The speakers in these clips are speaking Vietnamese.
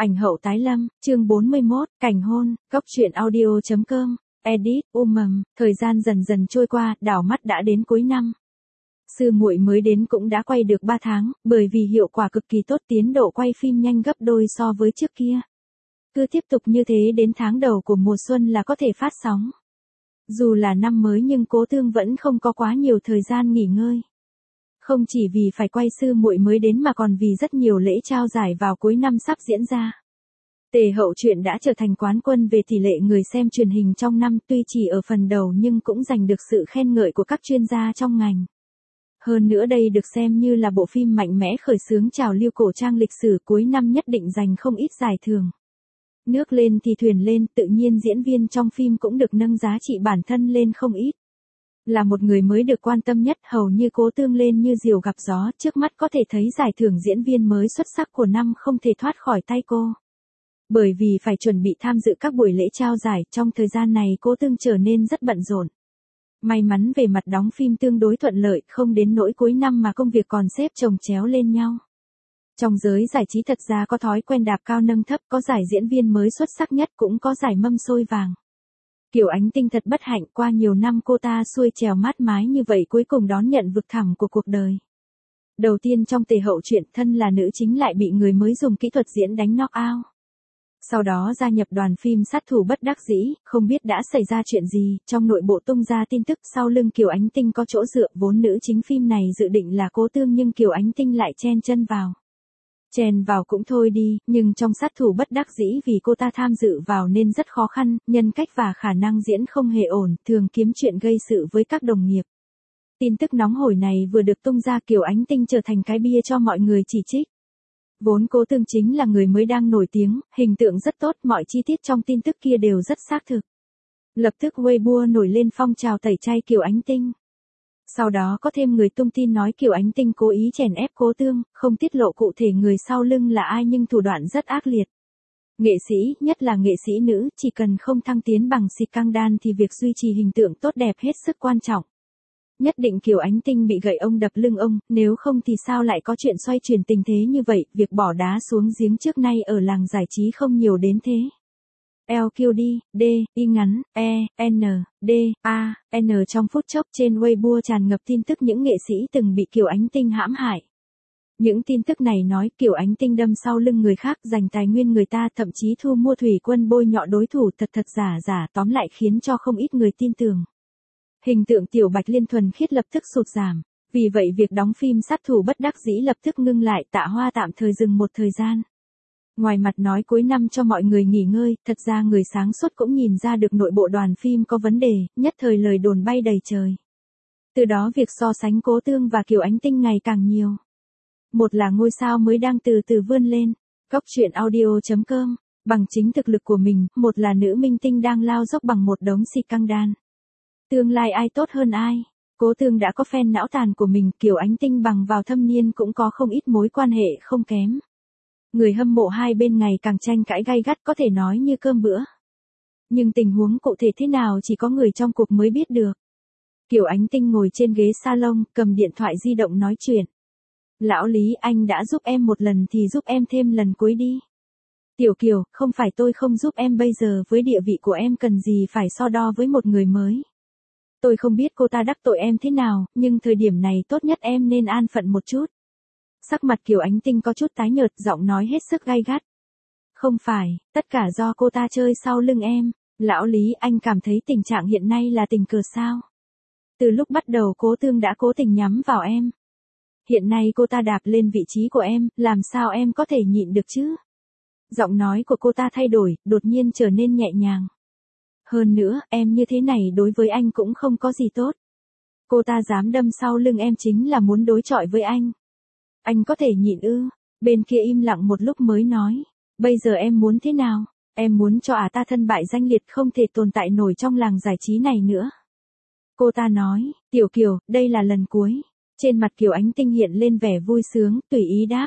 Ảnh hậu tái lâm, chương 41, cảnh hôn, góc truyện audio.com, edit, thời gian dần dần trôi qua, đảo mắt đã đến cuối năm. Sư muội mới đến cũng đã quay được 3 tháng, bởi vì hiệu quả cực kỳ tốt, tiến độ quay phim nhanh gấp đôi so với trước kia. Cứ tiếp tục như thế đến tháng đầu của mùa xuân là có thể phát sóng. Dù là năm mới nhưng Cố Tương vẫn không có quá nhiều thời gian nghỉ ngơi. Không chỉ vì phải quay sư muội mới đến mà còn vì rất nhiều lễ trao giải vào cuối năm sắp diễn ra. Tề Hậu Truyện đã trở thành quán quân về tỷ lệ người xem truyền hình trong năm, tuy chỉ ở phần đầu nhưng cũng giành được sự khen ngợi của các chuyên gia trong ngành. Hơn nữa đây được xem như là bộ phim mạnh mẽ khởi xướng trào lưu cổ trang lịch sử, cuối năm nhất định giành không ít giải thưởng. Nước lên thì thuyền lên, tự nhiên diễn viên trong phim cũng được nâng giá trị bản thân lên không ít. Là một người mới được quan tâm nhất, hầu như Cố Tương lên như diều gặp gió, trước mắt có thể thấy giải thưởng diễn viên mới xuất sắc của năm không thể thoát khỏi tay cô. Bởi vì phải chuẩn bị tham dự các buổi lễ trao giải, trong thời gian này Cố Tương trở nên rất bận rộn. May mắn về mặt đóng phim tương đối thuận lợi, không đến nỗi cuối năm mà công việc còn xếp chồng chéo lên nhau. Trong giới giải trí thật ra có thói quen đạp cao nâng thấp, có giải diễn viên mới xuất sắc nhất cũng có giải mâm xôi vàng. Kiều Ánh Tinh thật bất hạnh, qua nhiều năm cô ta xuôi trèo mát mái như vậy cuối cùng đón nhận vực thẳm của cuộc đời. Đầu tiên trong Tề Hậu Truyện, thân là nữ chính lại bị người mới dùng kỹ thuật diễn đánh knock out. Sau đó gia nhập đoàn phim Sát Thủ Bất Đắc Dĩ, không biết đã xảy ra chuyện gì, trong nội bộ tung ra tin tức sau lưng Kiều Ánh Tinh có chỗ dựa, vốn nữ chính phim này dự định là Cố Tương nhưng Kiều Ánh Tinh lại chen chân vào. Chen vào cũng thôi đi, nhưng trong Sát Thủ Bất Đắc Dĩ vì cô ta tham dự vào nên rất khó khăn, nhân cách và khả năng diễn không hề ổn, thường kiếm chuyện gây sự với các đồng nghiệp. Tin tức nóng hổi này vừa được tung ra, Kiều Ánh Tinh trở thành cái bia cho mọi người chỉ trích. Vốn Cố Tương chính là người mới đang nổi tiếng, hình tượng rất tốt, mọi chi tiết trong tin tức kia đều rất xác thực. Lập tức Weibo nổi lên phong trào tẩy chay Kiều Ánh Tinh. Sau đó có thêm người tung tin nói Kiều Ánh Tinh cố ý chèn ép Cố Tương, không tiết lộ cụ thể người sau lưng là ai nhưng thủ đoạn rất ác liệt. Nghệ sĩ, nhất là nghệ sĩ nữ, chỉ cần không thăng tiến bằng xịt căng đan thì việc duy trì hình tượng tốt đẹp hết sức quan trọng. Nhất định Kiều Ánh Tinh bị gậy ông đập lưng ông, nếu không thì sao lại có chuyện xoay chuyển tình thế như vậy, việc bỏ đá xuống giếng trước nay ở làng giải trí không nhiều đến thế. LQD, D, Y ngắn, E, N, D, A, N trong phút chốc trên Weibo tràn ngập tin tức những nghệ sĩ từng bị Kiều Ánh Tinh hãm hại. Những tin tức này nói Kiều Ánh Tinh đâm sau lưng người khác, giành tài nguyên người ta, thậm chí thu mua thủy quân bôi nhọ đối thủ, thật giả, tóm lại khiến cho không ít người tin tưởng. Hình tượng Tiểu Bạch Liên thuần khiết lập tức sụt giảm, vì vậy việc đóng phim Sát Thủ Bất Đắc Dĩ lập tức ngưng lại, Tạ Hoa tạm thời dừng một thời gian. Ngoài mặt nói cuối năm cho mọi người nghỉ ngơi, thật ra người sáng suốt cũng nhìn ra được nội bộ đoàn phim có vấn đề, nhất thời lời đồn bay đầy trời. Từ đó việc so sánh Cố Tương và Kiều Ánh Tinh ngày càng nhiều. Một là ngôi sao mới đang từ từ vươn lên, góc truyện audio.com, bằng chính thực lực của mình, một là nữ minh tinh đang lao dốc bằng một đống xịt căng đan. Tương lai ai tốt hơn ai? Cố Tương đã có fan não tàn của mình, Kiều Ánh Tinh bằng vào thâm niên cũng có không ít mối quan hệ không kém. Người hâm mộ hai bên ngày càng tranh cãi gay gắt, có thể nói như cơm bữa. Nhưng tình huống cụ thể thế nào chỉ có người trong cuộc mới biết được. Kiều Ánh Tinh ngồi trên ghế salon, cầm điện thoại di động nói chuyện. Lão Lý, anh đã giúp em một lần thì giúp em thêm lần cuối đi. Tiểu Kiều, không phải tôi không giúp em, bây giờ với địa vị của em cần gì phải so đo với một người mới. Tôi không biết cô ta đắc tội em thế nào, nhưng thời điểm này tốt nhất em nên an phận một chút. Sắc mặt Kiều Ánh Tinh có chút tái nhợt, giọng nói hết sức gay gắt. Không phải, tất cả do cô ta chơi sau lưng em. Lão Lý, anh cảm thấy tình trạng hiện nay là tình cờ sao? Từ lúc bắt đầu Cố Tương đã cố tình nhắm vào em. Hiện nay cô ta đạp lên vị trí của em, làm sao em có thể nhịn được chứ? Giọng nói của cô ta thay đổi, đột nhiên trở nên nhẹ nhàng. Hơn nữa, em như thế này đối với anh cũng không có gì tốt. Cô ta dám đâm sau lưng em chính là muốn đối chọi với anh. Anh có thể nhịn ư? Bên kia im lặng một lúc mới nói. Bây giờ em muốn thế nào? Em muốn cho ta thân bại danh liệt, không thể tồn tại nổi trong làng giải trí này nữa. Cô ta nói, Tiểu Kiều, đây là lần cuối. Trên mặt Kiều Ánh Tinh hiện lên vẻ vui sướng, tùy ý đáp.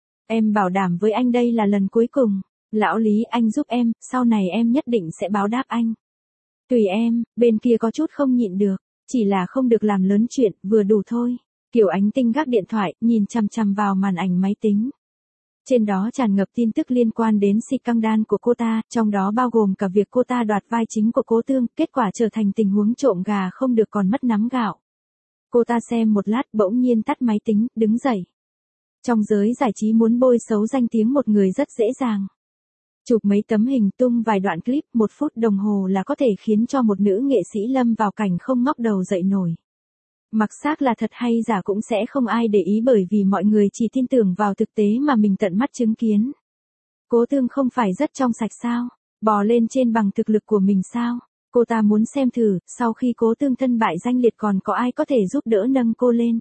Em bảo đảm với anh đây là lần cuối cùng. Lão Lý, anh giúp em, sau này em nhất định sẽ báo đáp anh. Tùy em, bên kia có chút không nhịn được, chỉ là không được làm lớn chuyện, vừa đủ thôi. Kiều Ánh Tinh gác điện thoại, nhìn chằm chằm vào màn ảnh máy tính. Trên đó tràn ngập tin tức liên quan đến scandal của cô ta, trong đó bao gồm cả việc cô ta đoạt vai chính của Cố Tương, kết quả trở thành tình huống trộm gà không được còn mất nắm gạo. Cô ta xem một lát bỗng nhiên tắt máy tính, đứng dậy. Trong giới giải trí muốn bôi xấu danh tiếng một người rất dễ dàng. Chụp mấy tấm hình tung vài đoạn clip 1 phút đồng hồ là có thể khiến cho một nữ nghệ sĩ lâm vào cảnh không ngóc đầu dậy nổi. Mặc xác là thật hay giả cũng sẽ không ai để ý bởi vì mọi người chỉ tin tưởng vào thực tế mà mình tận mắt chứng kiến. Cố Tương không phải rất trong sạch sao? Bò lên trên bằng thực lực của mình sao? Cô ta muốn xem thử, sau khi Cố Tương thân bại danh liệt còn có ai có thể giúp đỡ nâng cô lên.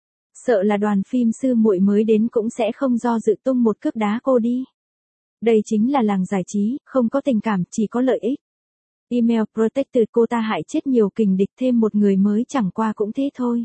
Sợ là đoàn phim Sư Muội mới đến cũng sẽ không do dự tung một cước đá cô đi. Đây chính là làng giải trí, không có tình cảm, chỉ có lợi ích. Email Protected cô ta hại chết nhiều kình địch thêm một người mới chẳng qua cũng thế thôi.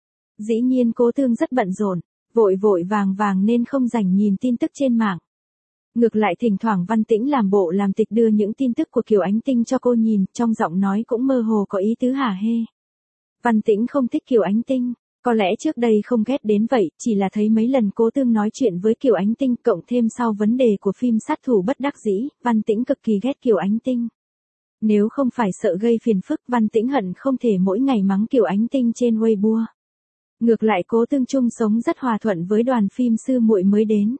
Dĩ nhiên Cố Tương rất bận rộn, vội vội vàng vàng nên không rảnh nhìn tin tức trên mạng. Ngược lại thỉnh thoảng Văn Tĩnh làm bộ làm tịch đưa những tin tức của Kiều Ánh Tinh cho cô nhìn, trong giọng nói cũng mơ hồ có ý tứ hả hê. Văn Tĩnh không thích Kiều Ánh Tinh, có lẽ trước đây không ghét đến vậy, chỉ là thấy mấy lần Cố Tương nói chuyện với Kiều Ánh Tinh cộng thêm sau vấn đề của phim Sát Thủ Bất Đắc Dĩ, Văn Tĩnh cực kỳ ghét Kiều Ánh Tinh. Nếu không phải sợ gây phiền phức, Văn Tĩnh hận không thể mỗi ngày mắng Kiều Ánh Tinh trên Weibo. Ngược lại Cố Tương chung sống rất hòa thuận với đoàn phim Sư Muội mới đến.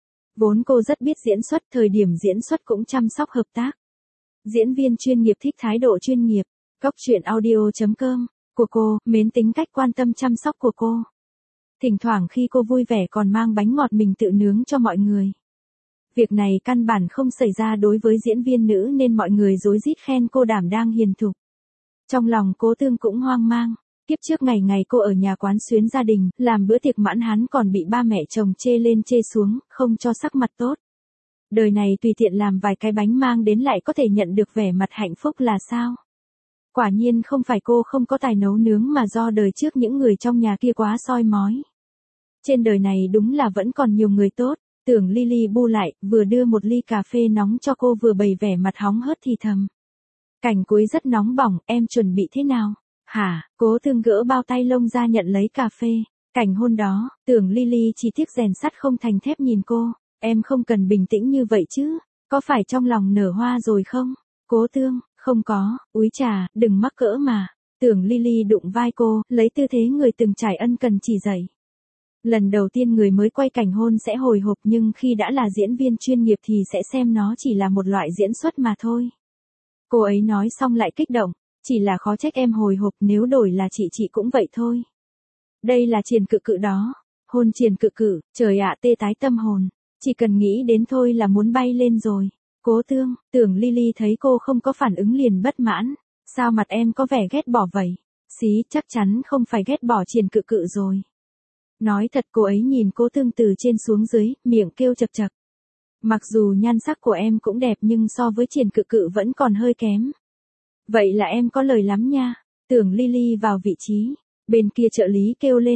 Vốn cô rất biết diễn xuất, thời điểm diễn xuất cũng chăm sóc hợp tác. Diễn viên chuyên nghiệp thích thái độ chuyên nghiệp. Góc truyện audio.com của cô, mến tính cách quan tâm chăm sóc của cô. Thỉnh thoảng khi cô vui vẻ còn mang bánh ngọt mình tự nướng cho mọi người. Việc này căn bản không xảy ra đối với diễn viên nữ nên mọi người rối rít khen cô đảm đang hiền thục. Trong lòng Cố Tương cũng hoang mang. Kiếp trước ngày ngày cô ở nhà quán xuyến gia đình, làm bữa tiệc mãn hán còn bị ba mẹ chồng chê lên chê xuống, không cho sắc mặt tốt. Đời này tùy tiện làm vài cái bánh mang đến lại có thể nhận được vẻ mặt hạnh phúc là sao? Quả nhiên không phải cô không có tài nấu nướng mà do đời trước những người trong nhà kia quá soi mói. Trên đời này đúng là vẫn còn nhiều người tốt. Tưởng Lily bu lại, vừa đưa một ly cà phê nóng cho cô vừa bày vẻ mặt hóng hớt thì thầm. Cảnh cuối rất nóng bỏng, em chuẩn bị thế nào? Hả? Cố Tương gỡ bao tay lông ra nhận lấy cà phê. Cảnh hôn đó, Tưởng Lily chỉ tiếc rèn sắt không thành thép nhìn cô. Em không cần bình tĩnh như vậy chứ, có phải trong lòng nở hoa rồi không? Cố Tương, không có, úi trà, đừng mắc cỡ mà. Tưởng Lily đụng vai cô, lấy tư thế người từng trải ân cần chỉ dạy. Lần đầu tiên người mới quay cảnh hôn sẽ hồi hộp nhưng khi đã là diễn viên chuyên nghiệp thì sẽ xem nó chỉ là một loại diễn xuất mà thôi. Cô ấy nói xong lại kích động, chỉ là khó trách em hồi hộp nếu đổi là chị cũng vậy thôi. Đây là Triền Cự Cự đó, hôn Triền Cự Cự, trời ạ tê tái tâm hồn, chỉ cần nghĩ đến thôi là muốn bay lên rồi. Cố Tương, Tưởng Lily thấy cô không có phản ứng liền bất mãn, sao mặt em có vẻ ghét bỏ vậy? Xí, chắc chắn không phải ghét bỏ Triền Cự Cự rồi. Nói thật cô ấy nhìn Cố Tương từ trên xuống dưới, miệng kêu chập chập. Mặc dù nhan sắc của em cũng đẹp nhưng so với Triền Cự Cự vẫn còn hơi kém. Vậy là em có lời lắm nha. Tưởng Lily vào vị trí. Bên kia trợ lý kêu lên,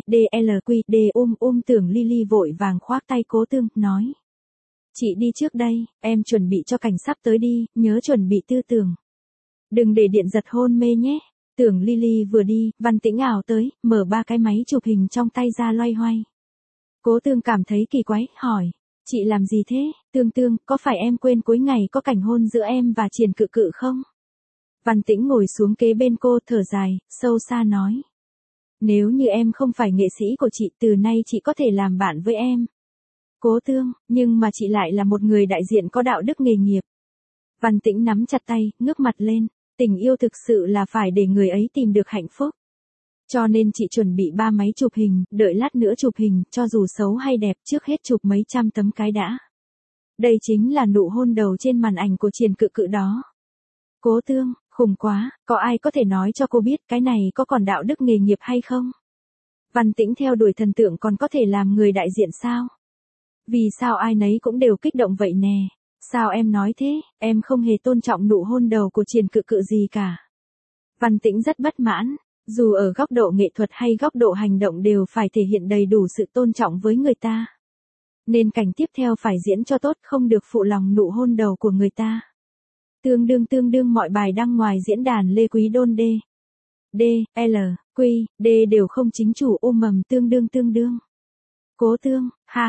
Tưởng Lily vội vàng khoác tay Cố Tương, nói. Chị đi trước đây, em chuẩn bị cho cảnh sắp tới đi, nhớ chuẩn bị tư tưởng. Đừng để điện giật hôn mê nhé. Tưởng Lily vừa đi, Văn Tĩnh ảo tới, mở 3 cái máy chụp hình trong tay ra loay hoay. Cố Tương cảm thấy kỳ quái, hỏi. Chị làm gì thế? Tương, có phải em quên cuối ngày có cảnh hôn giữa em và Triền Cự Cự không? Văn Tĩnh ngồi xuống kế bên cô thở dài, sâu xa nói. Nếu như em không phải nghệ sĩ của chị từ nay chị có thể làm bạn với em. Cố Tương, nhưng mà chị lại là một người đại diện có đạo đức nghề nghiệp. Văn Tĩnh nắm chặt tay, ngước mặt lên. Tình yêu thực sự là phải để người ấy tìm được hạnh phúc. Cho nên chị chuẩn bị 3 máy chụp hình, đợi lát nữa chụp hình, cho dù xấu hay đẹp trước hết chụp mấy trăm tấm cái đã. Đây chính là nụ hôn đầu trên màn ảnh của Triền Cự Cự đó. Cố Tương, khủng quá, có ai có thể nói cho cô biết cái này có còn đạo đức nghề nghiệp hay không? Văn Tĩnh theo đuổi thần tượng còn có thể làm người đại diện sao? Vì sao ai nấy cũng đều kích động vậy nè? Sao em nói thế, em không hề tôn trọng nụ hôn đầu của Triền Cự Cự gì cả. Văn Tĩnh rất bất mãn, dù ở góc độ nghệ thuật hay góc độ hành động đều phải thể hiện đầy đủ sự tôn trọng với người ta. Nên cảnh tiếp theo phải diễn cho tốt, không được phụ lòng nụ hôn đầu của người ta. Tương đương mọi bài đăng ngoài diễn đàn Lê Quý Đôn D, L, Q, D đều không chính chủ ôm mầm tương đương. Cố Tương, ha ha,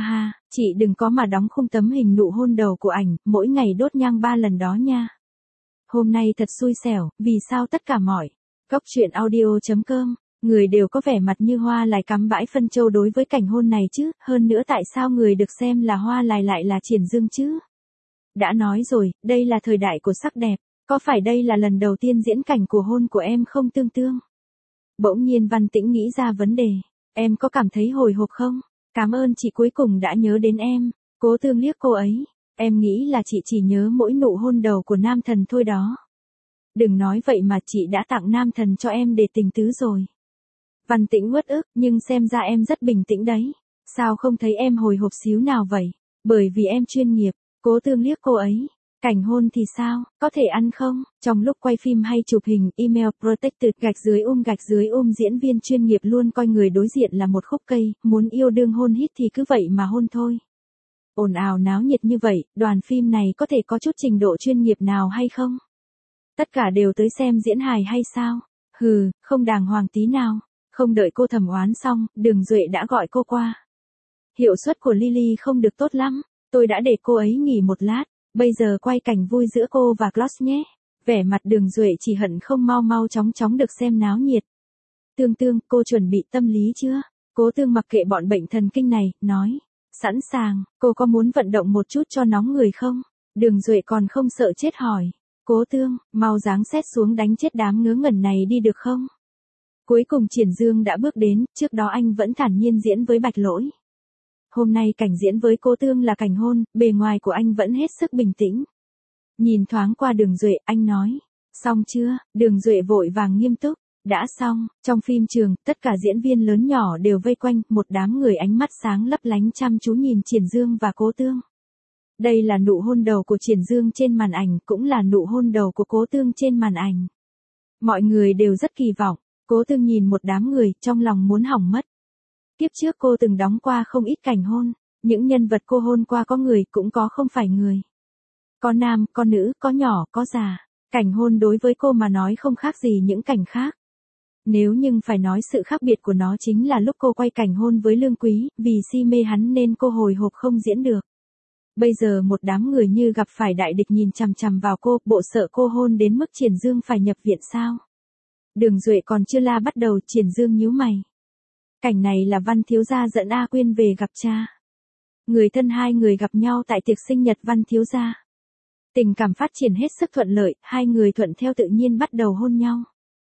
Chị đừng có mà đóng khung tấm hình nụ hôn đầu của ảnh, mỗi ngày đốt nhang 3 lần đó nha. Hôm nay thật xui xẻo, vì sao tất cả mọi góc truyện audio.com, người đều có vẻ mặt như hoa lại cắm bãi phân châu đối với cảnh hôn này chứ, hơn nữa tại sao người được xem là hoa lại là Triển Dương chứ? Đã nói rồi, đây là thời đại của sắc đẹp, có phải đây là lần đầu tiên diễn cảnh của hôn của em không tương tương? Bỗng nhiên Văn Tĩnh nghĩ ra vấn đề, em có cảm thấy hồi hộp không? Cảm ơn chị cuối cùng đã nhớ đến em. Cố Tương liếc cô ấy, em nghĩ là chị chỉ nhớ mỗi nụ hôn đầu của nam thần thôi đó. Đừng nói vậy mà chị đã tặng nam thần cho em để tình tứ rồi. Văn Tĩnh uất ức, nhưng xem ra em rất bình tĩnh đấy. Sao không thấy em hồi hộp xíu nào vậy? Bởi vì em chuyên nghiệp. Cố Tương liếc cô ấy. Cảnh hôn thì sao, có thể ăn không? Trong lúc quay phim hay chụp hình, email protected gạch dưới diễn viên chuyên nghiệp luôn coi người đối diện là một khúc cây, muốn yêu đương hôn hít thì cứ vậy mà hôn thôi. Ồn ào náo nhiệt như vậy, đoàn phim này có thể có chút trình độ chuyên nghiệp nào hay không? Tất cả đều tới xem diễn hài hay sao? Hừ, không đàng hoàng tí nào. Không đợi cô thẩm oán xong, Đường Duệ đã gọi cô qua. Hiệu suất của Lily không được tốt lắm, tôi đã để cô ấy nghỉ một lát. Bây giờ quay cảnh vui giữa cô và Klaus nhé. Vẻ mặt Đường Duệ chỉ hận không mau chóng được xem náo nhiệt. Tương, cô chuẩn bị tâm lý chưa? Cố Tương mặc kệ bọn bệnh thần kinh này, nói. Sẵn sàng, cô có muốn vận động một chút cho nóng người không? Đường Duệ còn không sợ chết hỏi. Cố Tương, mau giáng xét xuống đánh chết đám ngớ ngẩn này đi được không? Cuối cùng Triển Dương đã bước đến, trước đó anh vẫn thản nhiên diễn với Bạch Lỗi. Hôm nay cảnh diễn với Cố Tương là cảnh hôn, bề ngoài của anh vẫn hết sức bình tĩnh. Nhìn thoáng qua Đường Duệ, anh nói. Xong chưa? Đường Duệ vội vàng nghiêm túc. Đã xong, trong phim trường, tất cả diễn viên lớn nhỏ đều vây quanh, một đám người ánh mắt sáng lấp lánh chăm chú nhìn Triển Dương và Cố Tương. Đây là nụ hôn đầu của Triển Dương trên màn ảnh, cũng là nụ hôn đầu của Cố Tương trên màn ảnh. Mọi người đều rất kỳ vọng, Cố Tương nhìn một đám người, trong lòng muốn hỏng mất. Kiếp trước cô từng đóng qua không ít cảnh hôn, những nhân vật cô hôn qua có người cũng có không phải người. Có nam, có nữ, có nhỏ, có già. Cảnh hôn đối với cô mà nói không khác gì những cảnh khác. Nếu nhưng phải nói sự khác biệt của nó chính là lúc cô quay cảnh hôn với Lương Quý, vì si mê hắn nên cô hồi hộp không diễn được. Bây giờ một đám người như gặp phải đại địch nhìn chằm chằm vào cô, bộ sợ cô hôn đến mức Triển Dương phải nhập viện sao? Đường Duệ còn chưa la bắt đầu, Triển Dương nhíu mày. Cảnh này là Văn thiếu gia dẫn A Quyên về gặp cha. Người thân hai người gặp nhau tại tiệc sinh nhật Văn thiếu gia. Tình cảm phát triển hết sức thuận lợi, hai người thuận theo tự nhiên bắt đầu hôn nhau.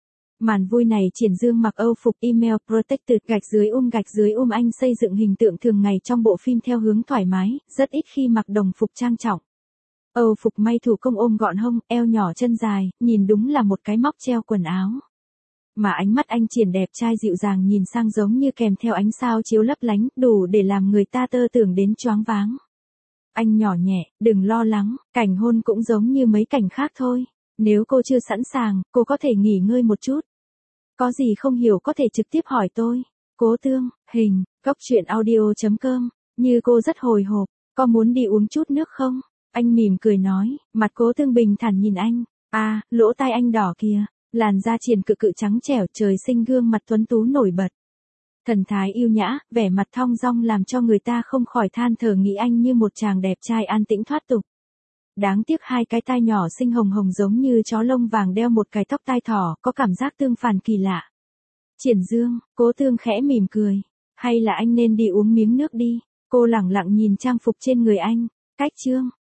Màn vui này Triển Dương mặc Âu phục email protected gạch dưới anh xây dựng hình tượng thường ngày trong bộ phim theo hướng thoải mái, rất ít khi mặc đồng phục trang trọng. Âu phục may thủ công ôm gọn hông, eo nhỏ chân dài, nhìn đúng là một cái móc treo quần áo. Mà ánh mắt anh Triển đẹp trai dịu dàng nhìn sang giống như kèm theo ánh sao chiếu lấp lánh, đủ để làm người ta tơ tưởng đến choáng váng. Anh nhỏ nhẹ, đừng lo lắng, cảnh hôn cũng giống như mấy cảnh khác thôi. Nếu cô chưa sẵn sàng, cô có thể nghỉ ngơi một chút. Có gì không hiểu có thể trực tiếp hỏi tôi. Cố Tương, hình, góc truyện audio.com, như cô rất hồi hộp, có muốn đi uống chút nước không? Anh mỉm cười nói, mặt Cố Tương bình thản nhìn anh. À, lỗ tai anh đỏ kìa, làn da Triển cự trắng trẻo, trời sinh gương mặt tuấn tú nổi bật. Thần thái yêu nhã, vẻ mặt thong dong làm cho người ta không khỏi than thở nghĩ anh như một chàng đẹp trai an tĩnh thoát tục. Đáng tiếc hai cái tai nhỏ xinh hồng hồng giống như chó lông vàng đeo một cái tóc tai thỏ, có cảm giác tương phản kỳ lạ. Triển Dương, Cố Tương khẽ mỉm cười. Hay là anh nên đi uống miếng nước đi. Cô lẳng lặng nhìn trang phục trên người anh. Cách chương.